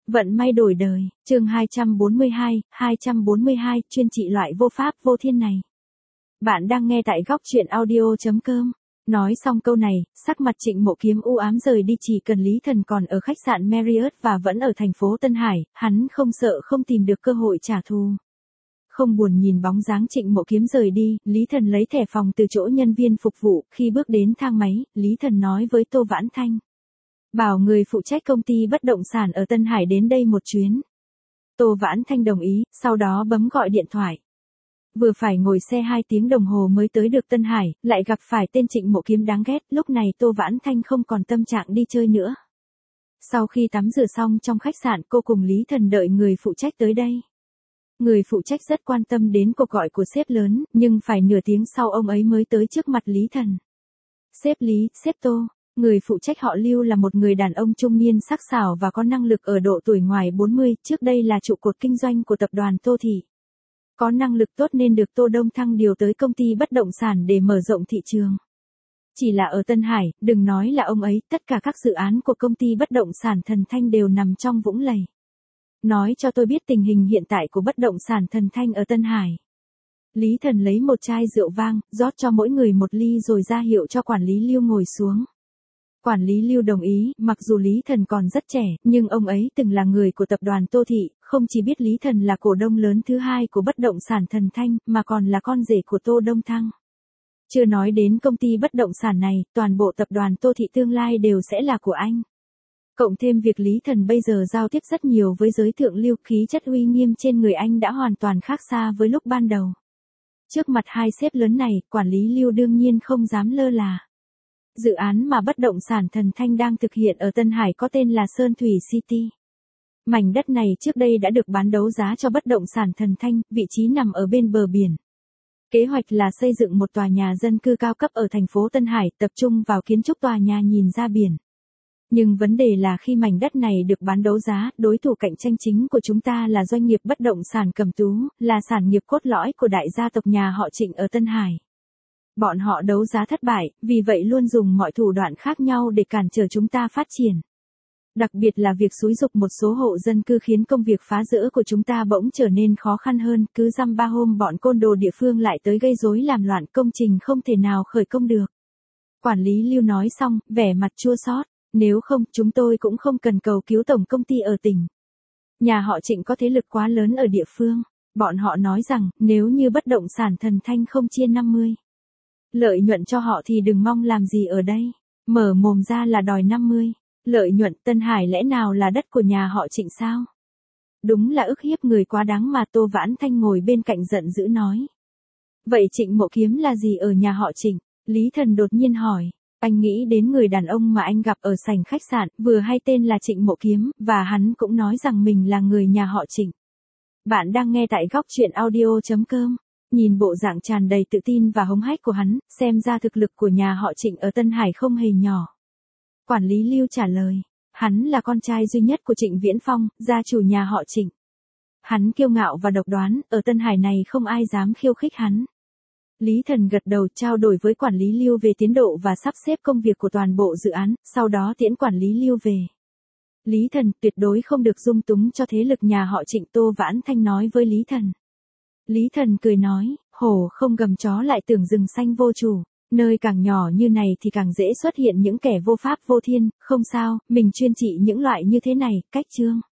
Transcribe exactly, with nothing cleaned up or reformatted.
Vận may đổi đời, chương hai trăm bốn mươi hai, hai trăm bốn mươi hai, chuyên trị loại vô pháp vô thiên này. Bạn đang nghe tại góc truyện audio chấm com. Nói xong câu này, sắc mặt Trịnh Mộ Kiếm u ám rời đi. Chỉ cần Lý Thần còn ở khách sạn Marriott và vẫn ở thành phố Tân Hải, hắn không sợ không tìm được cơ hội trả thù. Không buồn nhìn bóng dáng Trịnh Mộ Kiếm rời đi, Lý Thần lấy thẻ phòng từ chỗ nhân viên phục vụ. Khi bước đến thang máy, Lý Thần nói với Tô Vãn Thanh: bảo người phụ trách công ty bất động sản ở Tân Hải đến đây một chuyến. Tô Vãn Thanh đồng ý, sau đó bấm gọi điện thoại. Vừa phải ngồi xe hai tiếng đồng hồ mới tới được Tân Hải, lại gặp phải tên Trịnh Mộ Kiếm đáng ghét. Lúc này Tô Vãn Thanh không còn tâm trạng đi chơi nữa. Sau khi tắm rửa xong trong khách sạn, cô cùng Lý Thần đợi người phụ trách tới đây. Người phụ trách rất quan tâm đến cuộc gọi của sếp lớn, nhưng phải nửa tiếng sau ông ấy mới tới trước mặt Lý Thần. Sếp Lý, sếp Tô. Người phụ trách họ Lưu là một người đàn ông trung niên sắc sảo và có năng lực ở độ tuổi ngoài bốn mươi, trước đây là trụ cột kinh doanh của tập đoàn Tô Thị. Có năng lực tốt nên được Tô Đông Thăng điều tới công ty bất động sản để mở rộng thị trường. Chỉ là ở Tân Hải, đừng nói là ông ấy, tất cả các dự án của công ty bất động sản Thần Thanh đều nằm trong vũng lầy. Nói cho tôi biết tình hình hiện tại của bất động sản Thần Thanh ở Tân Hải. Lý Thần lấy một chai rượu vang, rót cho mỗi người một ly rồi ra hiệu cho quản lý Lưu ngồi xuống. Quản lý Lưu đồng ý, mặc dù Lý Thần còn rất trẻ, nhưng ông ấy từng là người của tập đoàn Tô Thị, không chỉ biết Lý Thần là cổ đông lớn thứ hai của bất động sản Thần Thanh, mà còn là con rể của Tô Đông Thăng. Chưa nói đến công ty bất động sản này, toàn bộ tập đoàn Tô Thị tương lai đều sẽ là của anh. Cộng thêm việc Lý Thần bây giờ giao tiếp rất nhiều với giới thượng lưu, khí chất uy nghiêm trên người anh đã hoàn toàn khác xa với lúc ban đầu. Trước mặt hai sếp lớn này, quản lý Lưu đương nhiên không dám lơ là. Dự án mà bất động sản Thần Thanh đang thực hiện ở Tân Hải có tên là Sơn Thủy City. Mảnh đất này trước đây đã được bán đấu giá cho bất động sản Thần Thanh, vị trí nằm ở bên bờ biển. Kế hoạch là xây dựng một tòa nhà dân cư cao cấp ở thành phố Tân Hải, tập trung vào kiến trúc tòa nhà nhìn ra biển. Nhưng vấn đề là khi mảnh đất này được bán đấu giá, đối thủ cạnh tranh chính của chúng ta là doanh nghiệp bất động sản Cẩm Tú, là sản nghiệp cốt lõi của đại gia tộc nhà họ Trịnh ở Tân Hải. Bọn họ đấu giá thất bại, vì vậy luôn dùng mọi thủ đoạn khác nhau để cản trở chúng ta phát triển. Đặc biệt là việc xúi giục một số hộ dân cư khiến công việc phá rỡ của chúng ta bỗng trở nên khó khăn hơn, cứ dăm ba hôm bọn côn đồ địa phương lại tới gây rối làm loạn, công trình không thể nào khởi công được. Quản lý Lưu nói xong, vẻ mặt chua xót, nếu không, chúng tôi cũng không cần cầu cứu tổng công ty ở tỉnh. Nhà họ Trịnh có thế lực quá lớn ở địa phương. Bọn họ nói rằng, nếu như bất động sản Thần Thanh không chia năm mươi lợi nhuận cho họ thì đừng mong làm gì ở đây. Mở mồm ra là đòi năm mươi lợi nhuận. Tân Hải lẽ nào là đất của nhà họ Trịnh sao? Đúng là ức hiếp người quá đáng mà. Tô Vãn Thanh ngồi bên cạnh giận dữ nói. Vậy Trịnh Mộ Kiếm là gì ở nhà họ Trịnh? Lý Thần đột nhiên hỏi. Anh nghĩ đến người đàn ông mà anh gặp ở sảnh khách sạn, vừa hay tên là Trịnh Mộ Kiếm, và hắn cũng nói rằng mình là người nhà họ Trịnh. Bạn đang nghe tại góc truyện audio chấm com. Nhìn bộ dạng tràn đầy tự tin và hống hách của hắn, xem ra thực lực của nhà họ Trịnh ở Tân Hải không hề nhỏ. Quản lý Lưu trả lời, hắn là con trai duy nhất của Trịnh Viễn Phong, gia chủ nhà họ Trịnh. Hắn kiêu ngạo và độc đoán, ở Tân Hải này không ai dám khiêu khích hắn. Lý Thần gật đầu trao đổi với quản lý Lưu về tiến độ và sắp xếp công việc của toàn bộ dự án, sau đó tiễn quản lý Lưu về. Lý Thần tuyệt đối không được dung túng cho thế lực nhà họ Trịnh. Tô Vãn Thanh nói với Lý Thần. Lý Thần cười nói, hổ không gầm chó lại tưởng rừng xanh vô chủ, nơi càng nhỏ như này thì càng dễ xuất hiện những kẻ vô pháp vô thiên, không sao, mình chuyên trị những loại như thế này, cách chương.